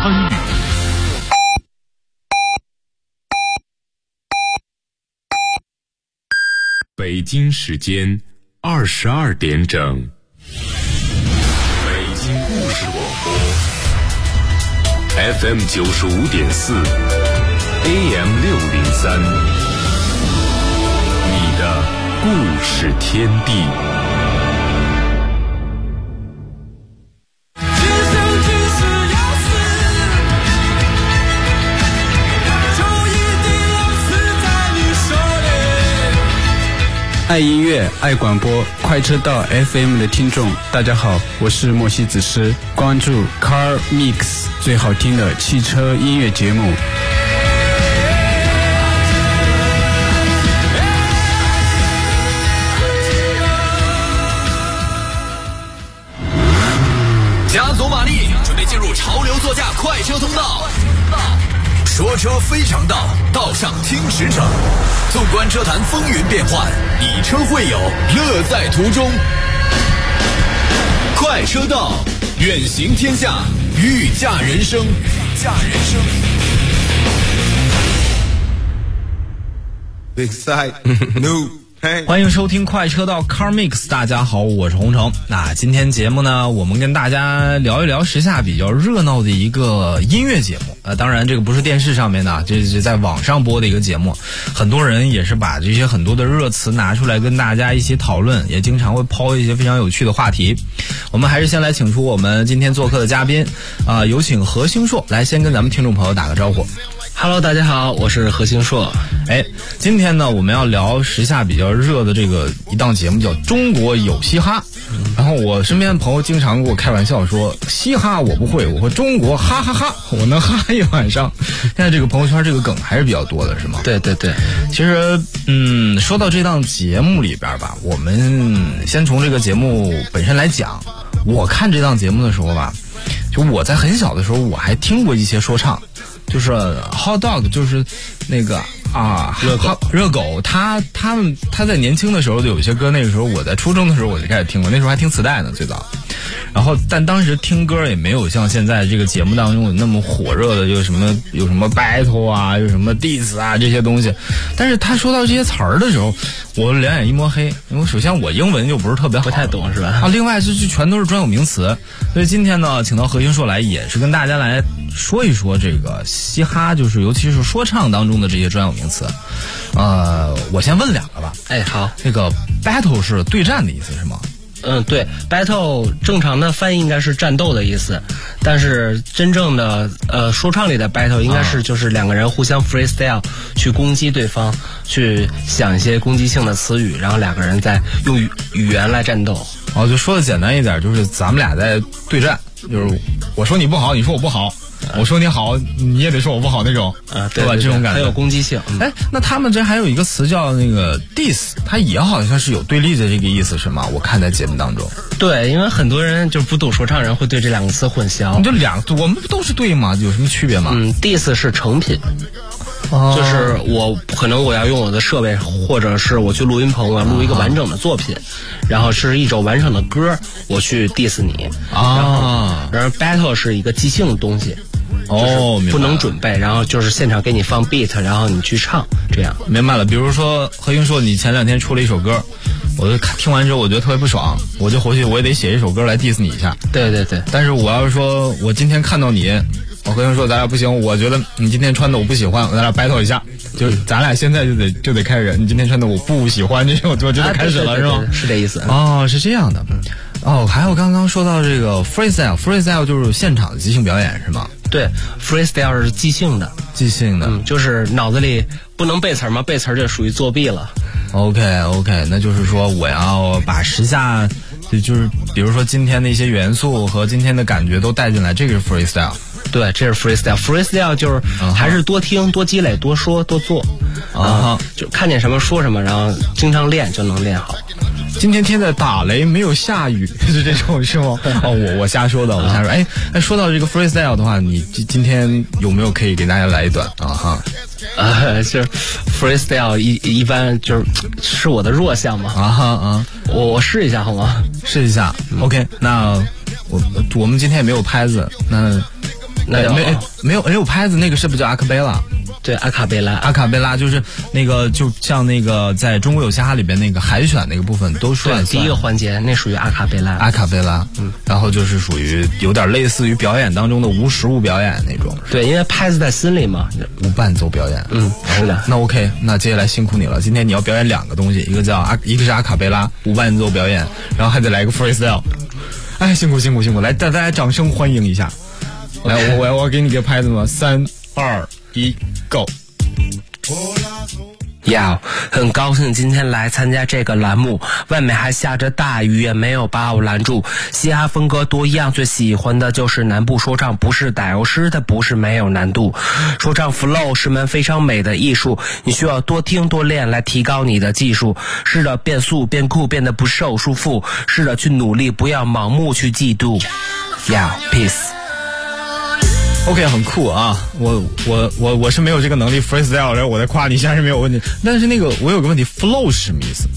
参与。北京时间22点整，北京故事广播 FM 95.4 AM 603，你的故事天地。 爱音乐，爱广播，快车道 FM 的听众，大家好，我是莫西子诗，关注 Car Mix 最好听的汽车音乐节目。 加足马力，准备进入潮流座驾快车通道。说车非常道，道上听驰骋。纵观车坛风云变幻，以车会友，乐在途中。快车道，远行天下，御驾人生。御驾人生。 Big side, new. 欢迎收听快车道 Car Mix， 大家好，我是洪城。那今天节目呢，我们跟大家聊一聊时下比较热闹的一个音乐节目。当然这个不是电视上面的，这是在网上播的一个节目。很多人也是把这些很多的热词拿出来跟大家一起讨论，也经常会抛一些非常有趣的话题。我们还是先来请出我们今天做客的嘉宾，有请何兴硕来先跟咱们听众朋友打个招呼。 Hello， 大家好，我是何兴硕。 今天呢，我们要聊时下比较热的这个一档节目，叫《中国有嘻哈》。然后我身边的朋友经常跟我开玩笑说，嘻哈我不会，我会中国哈哈哈，我能哈一晚上。现在这个朋友圈这个梗还是比较多的，是吗？ 对对对。 其实，说到这档节目里边吧，我们先从这个节目本身来讲。我看这档节目的时候吧，就我在很小的时候，我还听过一些说唱。就是 hot dog， 就是那个热狗，他在年轻的时候就有些歌，那个时候我在初中的时候我就开始听过，那时候还听磁带呢最早。然后但当时听歌也没有像现在这个节目当中有那么火热的，有什么 battle 啊，有什么 diss 啊这些东西。但是他说到这些词儿的时候，我两眼一摸黑，因为首先我英文就不是特别好， 不太懂是吧？ 另外就全都是专有名词。所以今天呢，请到何兴硕来，也是跟大家来说一说这个嘻哈，就是尤其是说唱当中的这些专有名词。我先问两个吧。 好。 那个 battle 是对战的意思是吗？ 对 ，battle 正常的翻译应该是战斗的意思，但是真正的说唱里的 battle 应该是就是两个人互相 freestyle 去攻击对方，去想一些攻击性的词语，然后两个人再用语言来战斗。 就说的简单一点，就是咱们俩在对战，就是我说你不好，你说我不好。我说你好，你也得说我不好那种， 对吧？ 这种感觉很有攻击性。 那他们这还有一个词叫那个 diss， 它也好像是有对立的这个意思是吗？我看在节目当中。 对，因为很多人就不懂说唱人会对这两个词混淆。 我们不都是对吗？有什么区别吗 ？diss 是成品。就是我要用我的设备，或者是我去录音棚，我要录一个完整的作品，然后是一首完整的歌，我去 diss 你。然后 battle 是一个即兴的东西。不能准备，然后就是现场给你放 beat， 然后你去唱，这样。 明白了。比如说何兴硕，你前2天出了一首歌，我就听完之后我觉得特别不爽，我就回去我也得写一首歌来 diss 你一下。 对对对。 但是我要是说我今天看到你，我和兴硕咱俩不行，我觉得你今天穿的我不喜欢，咱俩 battle 一下，就咱俩现在就得开始，你今天穿的我不喜欢，这我就得开始了，是吗？ 是这意思。 是这样的。还有刚刚说到这个 freestyle 就是现场的即兴表演是吗？ 对 ，freestyle 是即兴的，就是脑子里不能背词嘛，背词就属于作弊了。 OK， 那就是说我要把时下，就是比如说今天的一些元素和今天的感觉都带进来，这个是 freestyle。 对，这是 freestyle 就是还是多听、多积累、多说、多做。就看见什么说什么，然后经常练就能练好。 今天天在打雷，没有下雨，是这种是吗？我瞎说的，我瞎说。说到这个 freestyle 的话，你今天有没有可以给大家来一段就是 freestyle 一般就是我的弱项嘛。我试一下好吗？ 试一下。OK， 那我们今天也没有拍子，那那没有拍子，那个是不是叫阿卡贝拉？ 对，阿卡贝拉。 阿卡贝拉就是那个，就像那个在中国有嘻哈里边那个海选那个部分都算。 对，第一个环节那属于阿卡贝拉。 阿卡贝拉，然后就是属于有点类似于表演当中的无实物表演那种。 对，因为拍子在心里嘛， 无伴奏表演。 是的。 那 OK， 那接下来辛苦你了，今天你要表演2个东西，一个是阿卡贝拉无伴奏表演，然后还得来个 freestyle。哎，辛苦，来大家掌声欢迎一下。来，我给你个拍子吗？3、2、1 ，Go！ 很高兴今天来参加这个栏目，外面还下着大雨，也没有把我拦住。嘻哈风格多样，最喜欢的就是南部说唱，不是打油诗，它不是没有难度。说唱 flow 是门非常美的艺术，你需要多听多练来提高你的技术。试着变速变酷，变得不受束缚，试着去努力，不要盲目去嫉妒。Peace。OK， 很酷啊！我是没有这个能力 freestyle， 然后我在夸你一下是没有问题。但是那个我有个问题 ，flow 是什么意思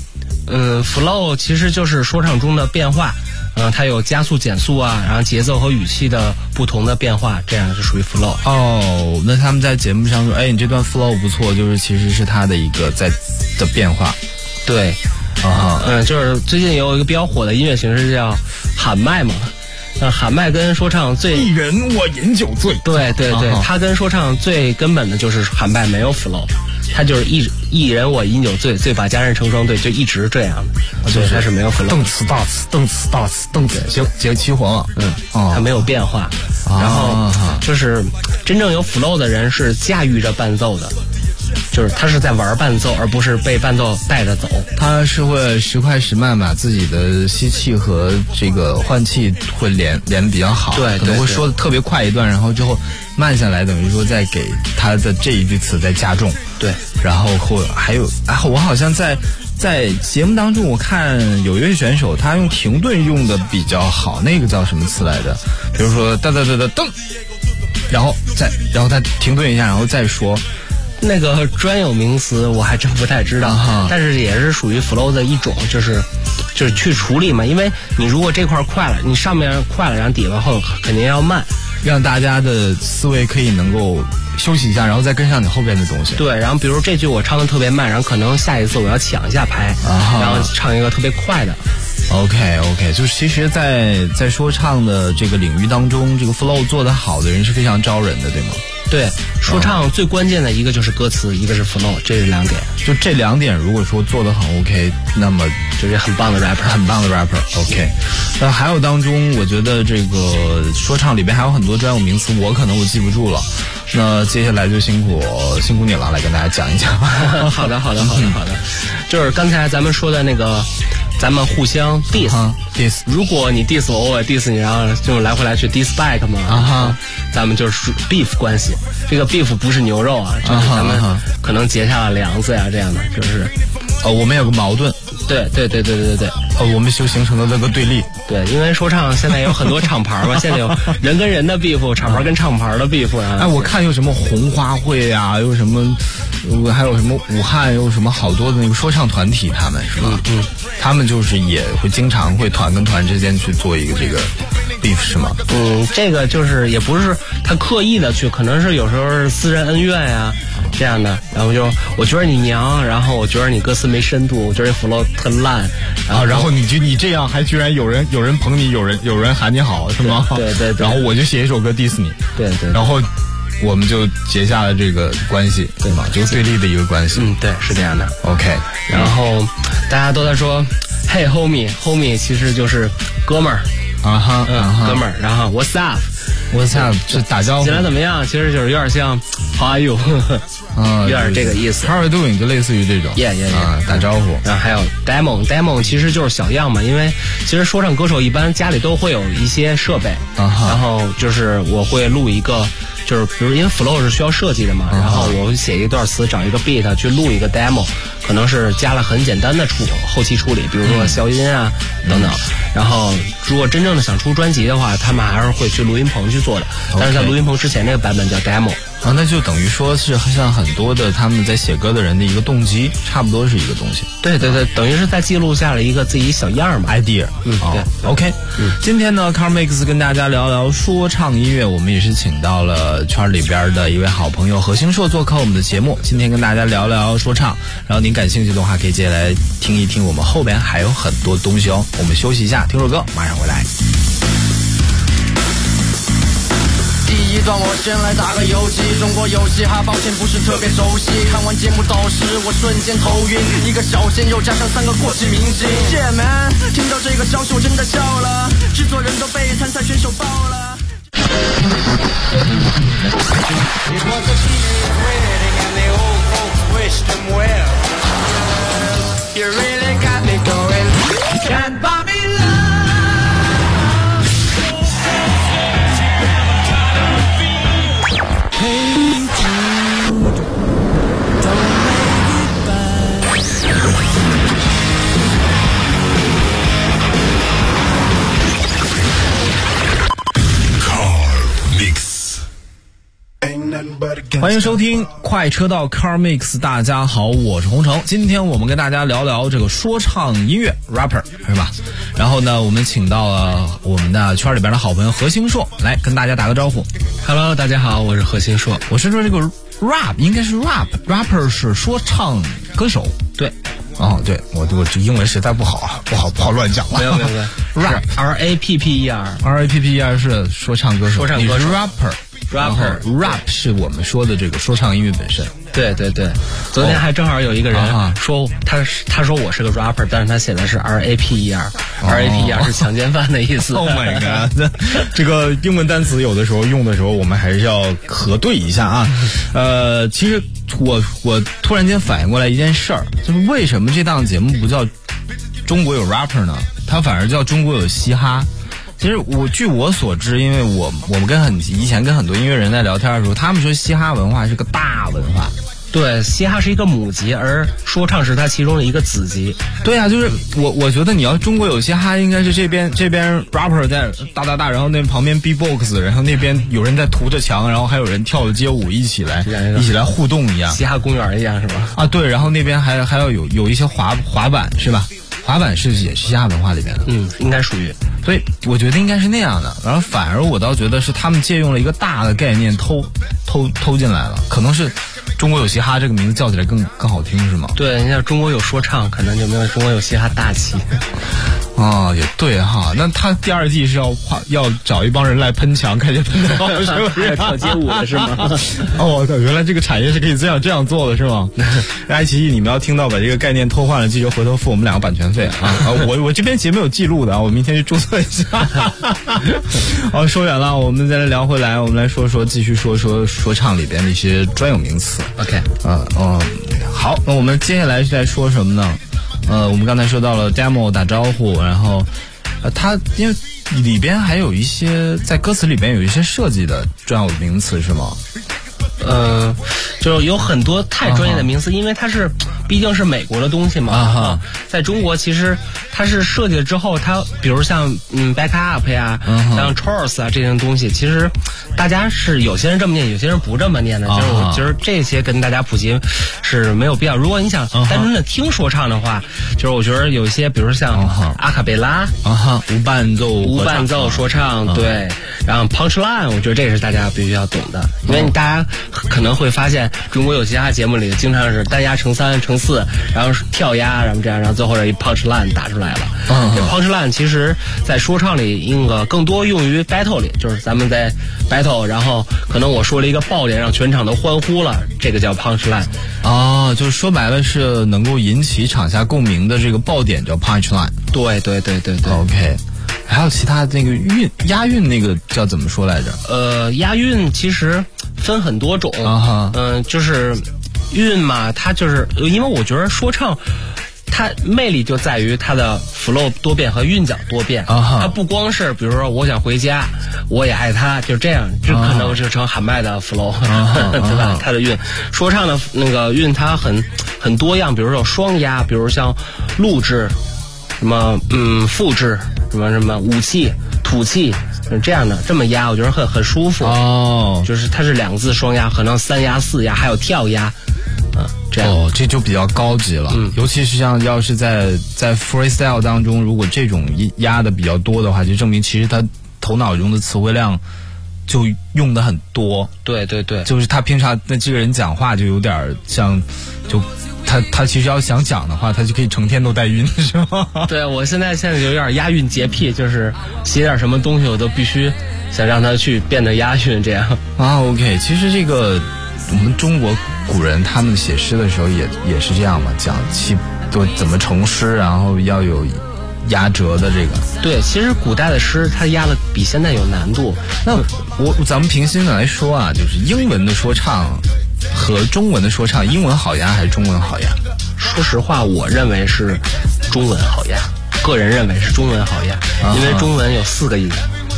？flow 其实就是说唱中的变化，它有加速、减速啊，然后节奏和语气的不同的变化，这样是属于 flow。 哦，那他们在节目上说，哎，你这段 flow 不错，就是其实是它的一个的变化。 对，就是最近有一个比较火的音乐形式叫喊麦嘛。喊麦跟说唱一人我饮酒醉。 对，他跟说唱最根本的就是喊麦没有 flow， 他就是一人我饮酒醉，醉把佳人成双对，就一直这样的，所以他是没有 flow。 动词大词，动词大词，动词结齐活了。 他没有变化。然后就是真正有 flow 的人是驾驭着伴奏的。就是他是在玩伴奏，而不是被伴奏带着走。 他是会时快时慢，把自己的吸气和这个换气会连得比较好。 对， 可能会说的特别快一段，然后之后慢下来，等于说再给他的这一句词再加重。 对， 然后还有，我好像在节目当中，我看有一位选手他用停顿用的比较好，那个叫什么词来着？比如说噔，然后他停顿一下，然后再说。 那个专有名词我还真不太知道，但是也是属于 flow 的一种，就是去处理嘛。因为你如果这块快了，你上面快了，然后底往后肯定要慢， 让大家的思维可以能够休息一下，然后再跟上你后边的东西。 对，然后比如这句我唱的特别慢，然后可能下一次我要抢一下拍，然后唱一个特别快的。 OK， 就是其实在说唱的这个领域当中，这个 flow 做得好的人是非常招人的，对吗？ 对，说唱最关键的一个就是歌词，一个是 flow， 这是2点。 就这2点，如果说做得很 OK， 那么就是很棒的 rapper。OK， 那还有当中，我觉得这个说唱里边还有很多专有名词，我记不住了。那接下来就辛苦你了，来跟大家讲一讲。 好的。就是刚才咱们说的那个。咱们互相 diss， 如果你 diss 我，我也 diss 你，然后就来回来去 diss back 嘛，咱们就是 beef 关系。这个 beef 不是牛肉啊，就是咱们可能结下了梁子呀，这样的就是， 我们有个矛盾。 对， 我们就形成了那个对立。 对，因为说唱现在有很多厂牌嘛，现在有人跟人的 beef， 厂牌跟厂牌的 beef 啊。 我看有什么红花会啊，有什么，还有什么武汉有什么好多的那个说唱团体，他们是吧？他们就是也会经常会团跟团之间去做一个这个 beef 是吗？ 这个就是也不是他刻意的去，可能是有时候是私人恩怨呀。这样的，然后就我觉得你娘，然后我觉得你歌词没深度，我觉得 flow 特烂， 然后你这样还居然有人捧你，有人喊你好是吗？ 对， 然后我就写一首歌 diss 你， 对， 然后我们就结下了这个关系，对吗？这个对立的一个关系。 对，是这样的。 OK， 然后大家都在说，Hey homie，其实就是哥们儿，哥们儿，然后 What's up？What's up 是打招呼， 起来怎么样？其实就是有点像 How are you？ 有点这个意思。 How are you doing 就类似于这种打招呼。 然后还有 demo 其实就是小样嘛，因为其实说唱歌手一般家里都会有一些设备，然后就是我会录一个，就是比如因为 flow 是需要设计的嘛，然后我写一段词，找一个 beat 去录一个 demo， 可能是加了很简单的后期处理，比如说消音啊等等。然后如果真正的想出专辑的话，他们还是会去录音棚去做的。但是在录音棚之前那个版本叫 demo。 那就等于说是像很多的他们在写歌的人的一个动机，差不多是一个东西。 对，等于是在记录下了一个自己小样嘛 idea。 对 ，OK。今天呢 ，Car Mix 跟大家聊聊说唱音乐，我们也是请到了圈里边的一位好朋友何星硕做客我们的节目。今天跟大家聊聊说唱，然后您感兴趣的话，可以接下来听一听我们后边还有很多东西哦。我们休息一下，听首歌，马上回来。 第一段我先来打个游击，中国有嘻哈，抱歉不是特别熟悉。看完节目导师，我瞬间头晕，一个小鲜肉加上3个过气明星。Yeah man， 听到这个消息我真的笑了，制作人都被参赛选手爆了。It was a teenage wedding and the old folks wished him well. You really got me going. Can't buy me love. Hey Jude, don't make it bad. Car Mix。 欢迎收听快车道 Car Mix， 大家好，我是洪城。今天我们跟大家聊聊这个说唱音乐 rapper 是吧？然后呢，我们请到了我们的圈里边的好朋友何星硕来跟大家打个招呼。 Hello， 大家好，我是何星硕。 我是说这个 rap 应该是 rapper 是说唱歌手。 对。 哦，对，我这英文实在不好乱讲了。 没有 rap rapper 是说唱歌手，你是 rapper。rap 是我们说的这个说唱音乐本身。 对，昨天还正好有一个人说他说我是个 rapper， 但是他写的是 rapper，rapper 是强奸犯的意思。 Oh my god， 这个英文单词有的时候用的时候，我们还是要核对一下啊。其实我突然间反应过来一件事儿，就是为什么这档节目不叫中国有 rapper 呢？它反而叫中国有嘻哈。其实据我所知，因为我们以前跟很多音乐人在聊天的时候，他们说嘻哈文化是个大文化。 对，嘻哈是一个母级，而说唱是它其中的一个子级。 对啊，就是我觉得你要中国有嘻哈，应该是这边 rapper 在大，然后那旁边 B-box， 然后那边有人在涂着墙，然后还有人跳着街舞，一起来互动一样， 嘻哈公园一样是吧？ 啊，对，然后那边还要有一些滑板是吧？滑板是也是嘻哈文化里边的， 应该属于。 所以我觉得应该是那样的，然后反而我倒觉得是他们借用了一个大的概念偷进来了，可能是中国有嘻哈这个名字叫起来更好听是吗？ 对，你像中国有说唱，可能就没有中国有嘻哈大气。 哦，也对哈，那他第2季是要找一帮人来喷墙，开始喷的，是不是？ 跳街舞的是吗？ 哦，原来这个产业是可以这样做的是吗？爱奇艺，你们要听到把这个概念偷换了，记着回头付我们2个版权费啊！我这边节目有记录的啊，我明天去注册一下。好，说远了，我们再来聊回来，我们来继续说说唱里边的一些专有名词。 OK， 好，那我们接下来是在说什么呢？我们刚才说到了 demo 打招呼，然后它因为里边还有一些在歌词里边有一些设计的专有名词是吗？ 就是有很多太专业的名词，因为它是毕竟是美国的东西嘛。在中国其实它是设计了之后，它比如像back up 呀，像 chorus 啊这些东西，其实大家是有些人这么念，有些人不这么念的。就是我觉得这些跟大家普及是没有必要。如果你想单纯的听说唱的话，就是我觉得有一些，比如像阿卡贝拉无伴奏说唱，对，然后 punchline， 我觉得这个是大家必须要懂的，因为大家可能会发现中国有嘻哈节目里经常是单压乘3乘4，然后跳压，然后这样，然后最后这一 punchline 打出来了。这 punchline 其实在说唱里更多用于 battle 里，就是咱们在 battle， 然后可能我说了一个爆点，让全场都欢呼了，这个叫 punchline。 就是说白了是能够引起场下共鸣的这个爆点叫 punchline。 对。 OK。还有其他那个押韵那个叫怎么说来着？ 押韵其实分很多种。就是韵嘛，它就是因为我觉得说唱它魅力就在于它的 flow 多变和韵脚多变。它不光是比如说我想回家，我也爱他，就这样，这可能就成喊麦的 flow，对吧？它的韵，说唱的那个韵它很多样，比如说双押，比如像录制，什么复制，什么武器、土气。这样的这么压，我觉得很舒服就是它是2个字双压，可能3压4压，还有跳压，这样这就比较高级了。尤其是像要是在 freestyle 当中，如果这种压的比较多的话，就证明其实他头脑中的词汇量就用的很多。 对对对， 就是他平常那这个人讲话就有点像就。他其实要想讲的话，他就可以成天都带韵，是吗？ 对，我现在就有点押韵洁癖，就是写点什么东西，我都必须想让它去变得押韵，这样。 OK， 其实这个我们中国古人他们写诗的时候也是这样嘛，讲都怎么成诗，然后要有押折的这个。 对，其实古代的诗它押的比现在有难度。 那咱们平心的来说啊，就是英文的说唱和中文的说唱，英文好押还是中文好押？ 说实话，我认为是中文好押，个人认为是中文好押，因为中文有4个音。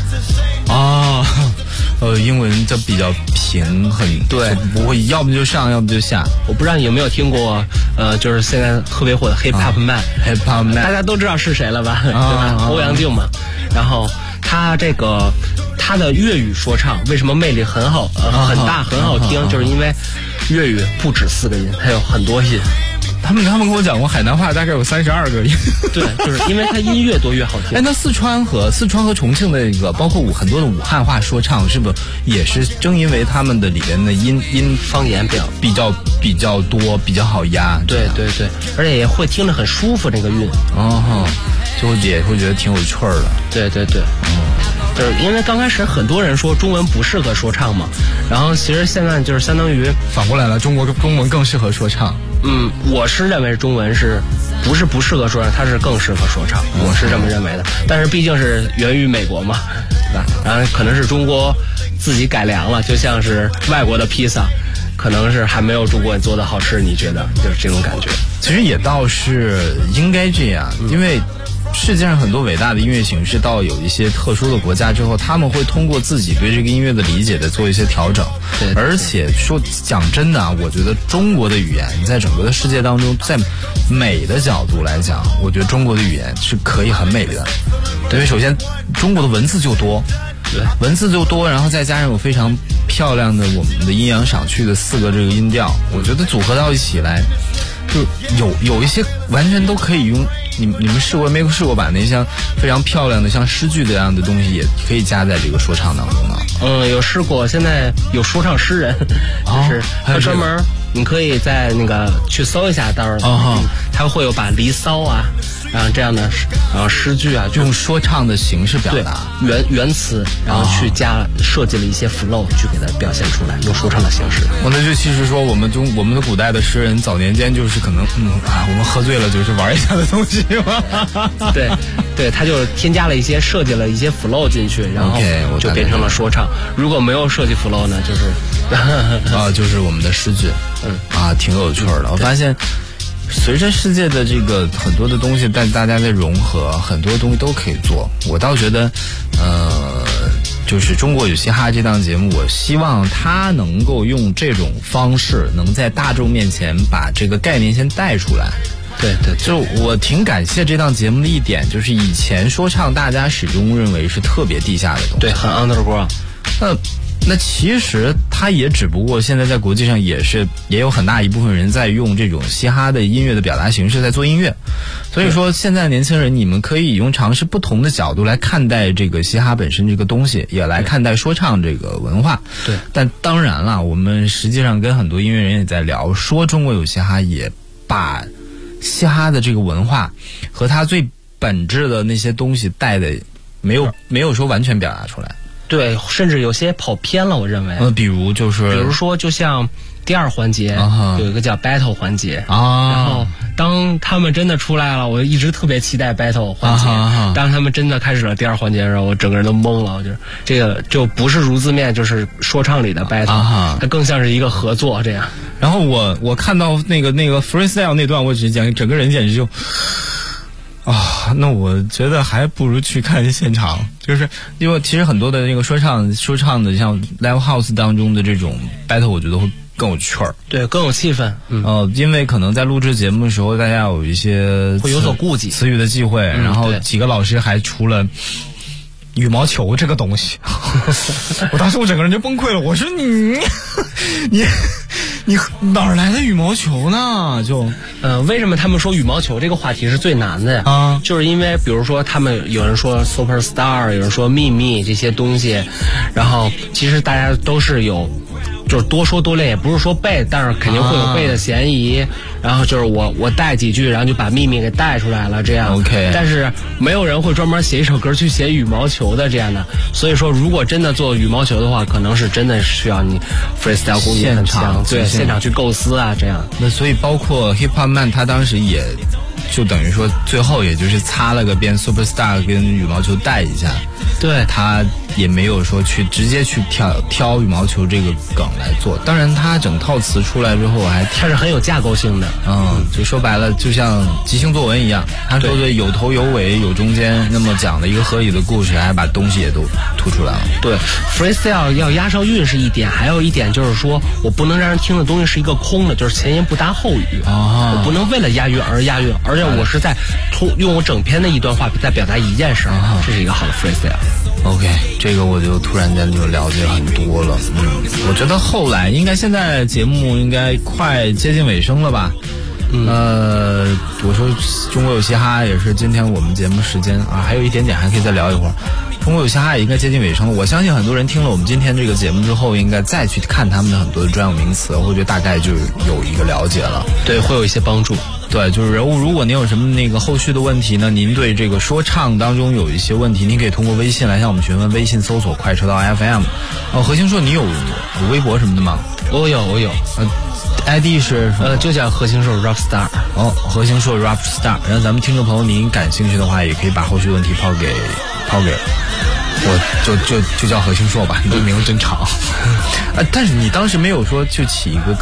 英文就比较平，对，不会要么就上，要么就下。 我不知道你有没有听过，就是现在特别火的 Hip Hop Man，Hip Hop Man， 大家都知道是谁了吧？对吧？欧阳靖嘛。然后他的粤语说唱为什么魅力很好，很大，很好听，就是因为粤语不止4个音，它有很多音。 他们跟我讲过，海南话大概有32个音。 对，就是因为它音越多越好听。 那四川和重庆的一个，包括很多的武汉话说唱，是不是也是正因为他们的里边的音方言比较多，比较好押？ 对对对，而且也会听着很舒服，这个韵。 就也会觉得挺有趣儿的。 对对对。就是因为刚开始很多人说中文不适合说唱嘛，然后其实现在就是相当于反过来了，中文更适合说唱。 我是认为中文不适合说唱，它是更适合说唱，我是这么认为的。但是毕竟是源于美国嘛，对吧？然后可能是中国自己改良了，就像是外国的披萨，可能是还没有中国人做的好吃，你觉得就是这种感觉？ 其实也倒是应该这样，因为世界上很多伟大的音乐形式到有一些特殊的国家之后，他们会通过自己对这个音乐的理解的做一些调整。 对， 而且讲真的啊，我觉得中国的语言在整个的世界当中，在美的角度来讲，我觉得中国的语言是可以很美的。因为首先中国的文字就多， 对， 文字就多，然后再加上有非常漂亮的我们的阴阳赏去的4个这个音调，我觉得组合到一起来，就有一些完全都可以用。你们没试过把那像非常漂亮的像诗句这样的东西也可以加在这个说唱当中吗？ 有试过，现在有说唱诗人，就是他专门，你可以在那个去搜一下，到时候他会有把离骚啊，然后这样的诗句啊， 用说唱的形式表达原词，然后去设计了一些 flow 去给它表现出来，用说唱的形式。 那就其实说我们的古代的诗人早年间就是可能我们喝醉了就是玩一下的东西嘛。 对对，他就设计了一些 flow 进去，然后就变成了说唱。如果没有设计 flow 呢，就是就是我们的诗句，挺有趣的。我发现随着世界的这个很多的东西，但大家在融合，很多东西都可以做。我倒觉得，就是中国有嘻哈这档节目，我希望它能够用这种方式，能在大众面前把这个概念先带出来。 对对， 就我挺感谢这档节目的一点，就是以前说唱大家始终认为是特别地下的东西， 对，很 underground。 那其实它也只不过现在在国际上也有很大一部分人在用这种嘻哈的音乐的表达形式在做音乐，所以说现在年轻人你们可以用尝试不同的角度来看待这个嘻哈本身这个东西，也来看待说唱这个文化。 对， 但当然了，我们实际上跟很多音乐人也在聊，说中国有嘻哈也把嘻哈的这个文化和它最本质的那些东西带的没有说完全表达出来。 对，甚至有些跑偏了，我认为。 比如说， 就像第二环节有一个叫 battle 环节然后当他们真的出来了，我一直特别期待 battle 环节当他们真的开始了第二环节的时候，我整个人都懵了。我觉得这个就不是如字面，就是说唱里的 battle 它更像是一个合作这样。 然后我看到那个 freestyle 那段，我只讲整个人简直就那我觉得还不如去看现场，就是因为其实很多的那个说唱的像 live house 当中的这种 battle， 我觉得会更有趣儿， 对，更有气氛。 因为可能在录制节目的时候，大家有一些会有所顾忌， 词语的忌讳，然后几个老师还出了羽毛球这个东西，我当时我整个人就崩溃了。我说你哪儿来的羽毛球呢？就为什么他们说羽毛球这个话题是最难的呀？就是因为比如说他们有人说 superstar， 有人说秘密这些东西，然后其实大家都是有。就是多说多练，也不是说背，但是肯定会有背的嫌疑。然后就是我带几句，然后就把秘密给带出来了，这样。 OK。 但是没有人会专门写一首歌去写羽毛球的这样的。所以说，如果真的做羽毛球的话，可能是真的需要你 freestyle 功力很强，对，现场去构思啊，这样。 那所以包括 Hip Hop Man 他当时也就等于说最后也就是擦了个边 superstar 跟羽毛球带一下。 对， 他也没有说去直接去挑羽毛球这个梗来做。当然他整套词出来之后它是很有架构性的。 就说白了就像即兴作文一样，他说的有头有尾有中间，那么讲了一个合理的故事，还把东西也都突出来了。 对， freestyle 要押上韵是一点，还有一点就是说我不能让人听的东西是一个空的，就是前言不搭后语。我不能为了押韵而押韵，而且我是在用我整篇的一段话在表达一件事，这是一个好的 freestyle。OK， 这个我就突然间就了解很多了。我觉得后来应该现在节目应该快接近尾声了吧。我说中国有嘻哈也是今天我们节目时间还有一点点还可以再聊一会儿。中国有嘻哈也应该接近尾声了，我相信很多人听了我们今天这个节目之后，应该再去看他们的很多的专有名词，我觉得大概就有一个了解了。 对，会有一些帮助。 对，就是人物，如果您有什么那个后续的问题呢，您对这个说唱当中有一些问题，您可以通过微信来向我们询问，微信搜索快车道 FM。何星硕，你有微博什么的吗？ 我有。 ID 是就叫何星硕 Rapstar。 何星硕 Rapstar。然后咱们听众朋友，您感兴趣的话，也可以把后续问题抛给我，就叫何星硕吧，你这名字真长。但是你当时没有说就起一个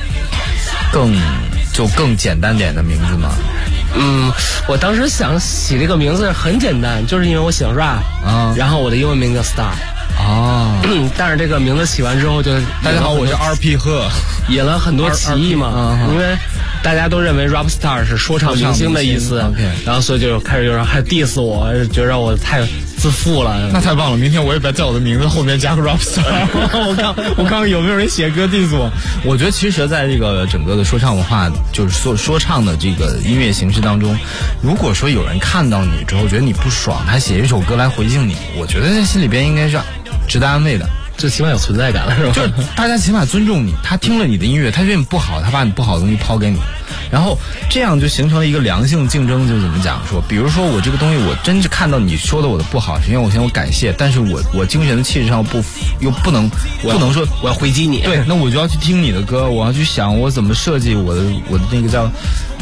更简单点的名字吗？ 我当时想起这个名字很简单，就是因为我喜欢 rap，然后我的英文名叫 Star。但是这个名字起完之后就大家好，我是 RP 贺， 引了很多歧义嘛，因为大家都认为 rap star 是说唱明星的意思，然后所以就开始有人还 diss 我，觉得我太自负了。 那太棒了，明天我也别在我的名字后面加个 rap star。我看看有没有人写歌 diss 我。我觉得其实在这个整个的说唱文化，就是说唱的这个音乐形式当中，如果说有人看到你之后觉得你不爽，他写一首歌来回敬你，我觉得在心里边应该是值得安慰的， 就起码有存在感了，是吧？ 就是大家起码尊重你，他听了你的音乐，他觉得你不好，他把你不好的东西抛给你，然后这样就形成了一个良性竞争。就怎么讲说，比如说我这个东西，我真是看到你说的我的不好，因为我先我感谢，但是我精神的气质上又不能说我要回击你， 对，那我就要去听你的歌，我要去想我怎么设计我的那个叫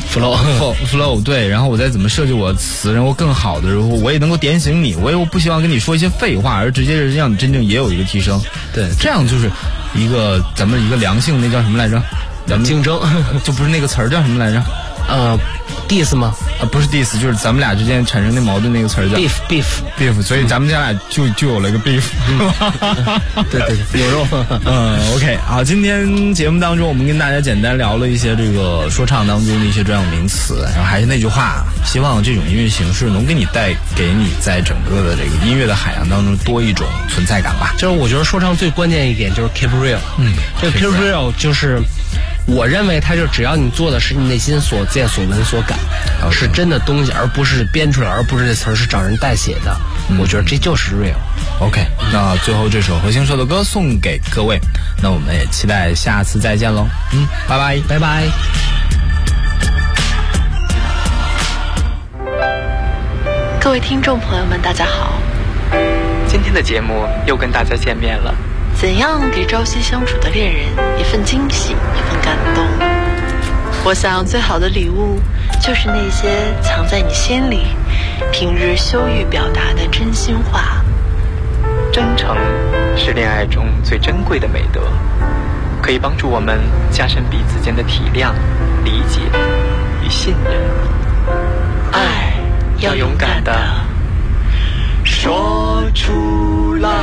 flow 对，然后我再怎么设计我的词，然后更好的，然后我也能够点醒你，我又不希望跟你说一些废话，而直接是让你真正也有一个提升。 对， 这样就是咱们一个良性，那叫什么来着？咱们竞争就不是那个词儿叫什么来着 ？diss 吗？ 不是 diss， 就是咱们俩之间产生的矛盾那个词儿叫 beef， 所以咱们俩就有了一个 beef。 对，有肉。 OK， 好，今天节目当中我们跟大家简单聊了一些这个说唱当中的一些专有名词，然后还是那句话，希望这种音乐形式能给你在整个的这个音乐的海洋当中多一种存在感吧。 就是我觉得说唱最关键一点就是 keep real， 这个 keep real 就是我认为它就只要你做的是你内心所见所闻所感，是真的东西，而不是编出来，而不是这词儿是找人代写的。我觉得这就是 real。OK， 那最后这首何星硕的歌送给各位，那我们也期待下次再见喽。拜拜， 拜拜。 各位听众朋友们，大家好。 今天的节目又跟大家见面了。 怎样给朝夕相处的恋人一份份惊喜，一份感动。我想最好的礼物就是那些藏在你心里平日羞于表达的真心话。 真诚是恋爱中最珍贵的美德，可以帮助我们加深彼此间的体谅、理解与信任。 爱要勇敢地说出来。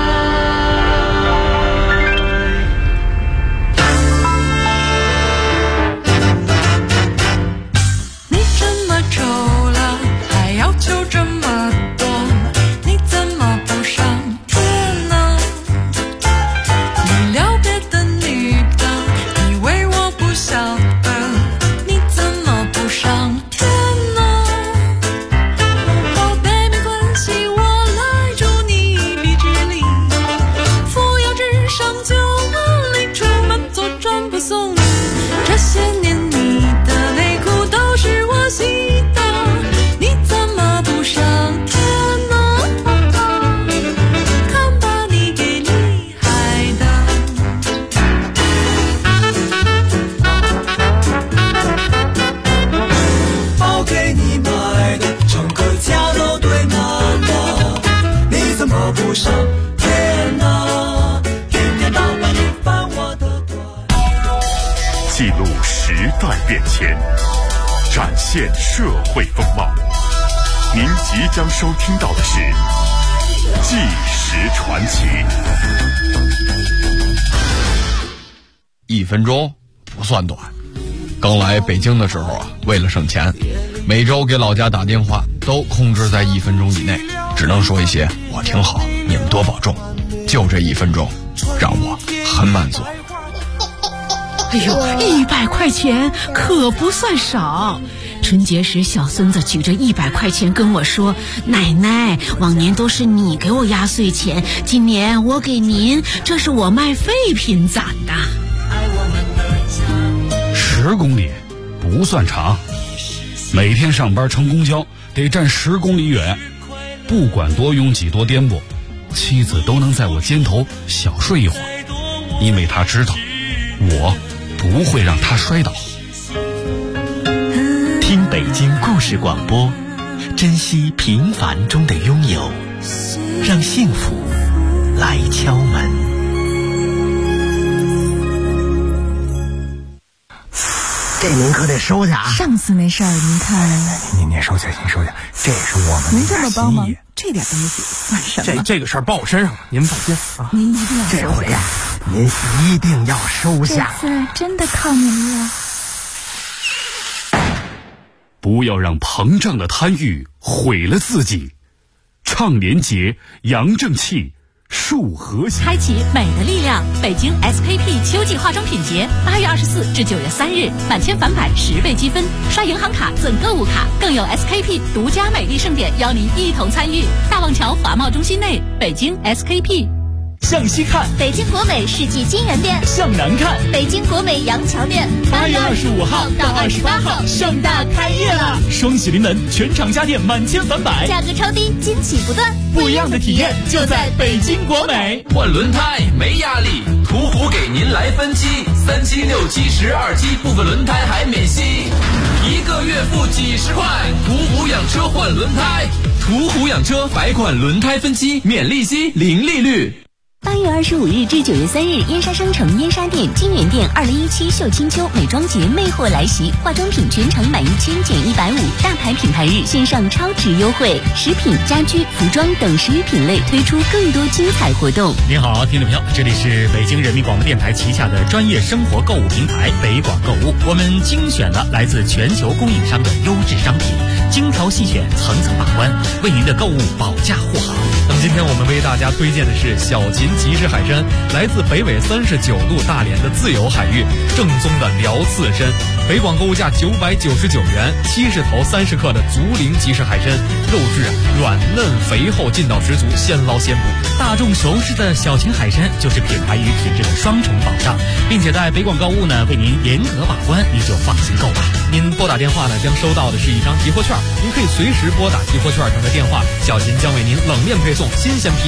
你这么丑了，还要求这么多，你怎么不上天呢？你撩别的女的，以为我不晓得，你怎么不上天呢？宝贝没关系，我来助你一臂之力，扶摇直上9万里，出门左转不送你。这些年你的内裤都是我洗的，你怎么不上天呢？看把你给厉害的。 包给你买的，乘客价都对满了，你怎么不上天呢？天天到晚你翻我的短。 记录时代变迁，展现社会风貌。您即将收听到的是《纪实传奇》。 1分钟不算短。刚来北京的时候啊，为了省钱，每周给老家打电话都控制在1分钟以内，只能说一些我挺好，你们多保重。就这1分钟，让我很满足。 哎呦，100块钱可不算少。春节时，小孙子举着100块钱跟我说：“奶奶，往年都是你给我压岁钱，今年我给您，这是我卖废品攒的。 ”10公里不算长，每天上班乘公交得站10公里远，不管多拥挤多颠簸，妻子都能在我肩头小睡一会儿，因为她知道我不会让她摔倒。 听北京故事广播，珍惜平凡中的拥有，让幸福来敲门。 这您可得收下啊！ 上次那事儿您看， 您收下，您收下，这是我们您这么帮忙，这点东西算什么？ 这个事儿报我身上了，您放心啊！ 您一定要收下， 这回呀，您一定要收下。 这次真的靠您了。 不要让膨胀的贪欲毁了自己，倡廉洁，扬正气，树和谐。 开启美的力量，北京 SKP 秋季化妆品节，8月24至9月3日，满千返百10倍积分，刷银行卡赠购物卡，更有 SKP 独家美丽盛典邀您一同参与。大望桥华贸中心内，北京 SKP。 向西看， 北京国美世纪金源店； 向南看， 北京国美杨桥店。 8月25号到28号盛大开业了，双喜临门，全场家电满千返百， 价格超低，惊喜不断， 不一样的体验就在北京国美。 换轮胎没压力，途虎给您来分期，3期、6期、12期，部分轮胎还免息，1个月付几10块。途虎养车换轮胎，途虎养车百款轮胎分期，免利息，零利率。 8月25日至9月3日，燕莎商城燕莎店金源店2017秀清秋美妆节魅惑来袭，化妆品全场满1000减150，大牌品牌日线上超值优惠，食品、家居、服装等10余品类推出更多精彩活动。 您好，听众朋友，这里是北京人民广播电台旗下的专业生活购物平台北广购物，我们精选了来自全球供应商的优质商品，精挑细选，层层把关，为您的购物保驾护航。那么今天我们为大家推荐的是小秦吉士海参，来自北纬39度大连的自由海域，正宗的辽刺参。北广购物价999元，70头30克的竹林吉士海参，肉质软嫩肥厚，劲道十足，现捞现捕。大众熟知的小秦海参就是品牌与品质的双重保障，并且在北广购物呢为您严格把关，您就放心购吧。您拨打电话呢将收到的是一张集货券，您可以随时拨打集货券上的电话，小秦将为您冷链配送新鲜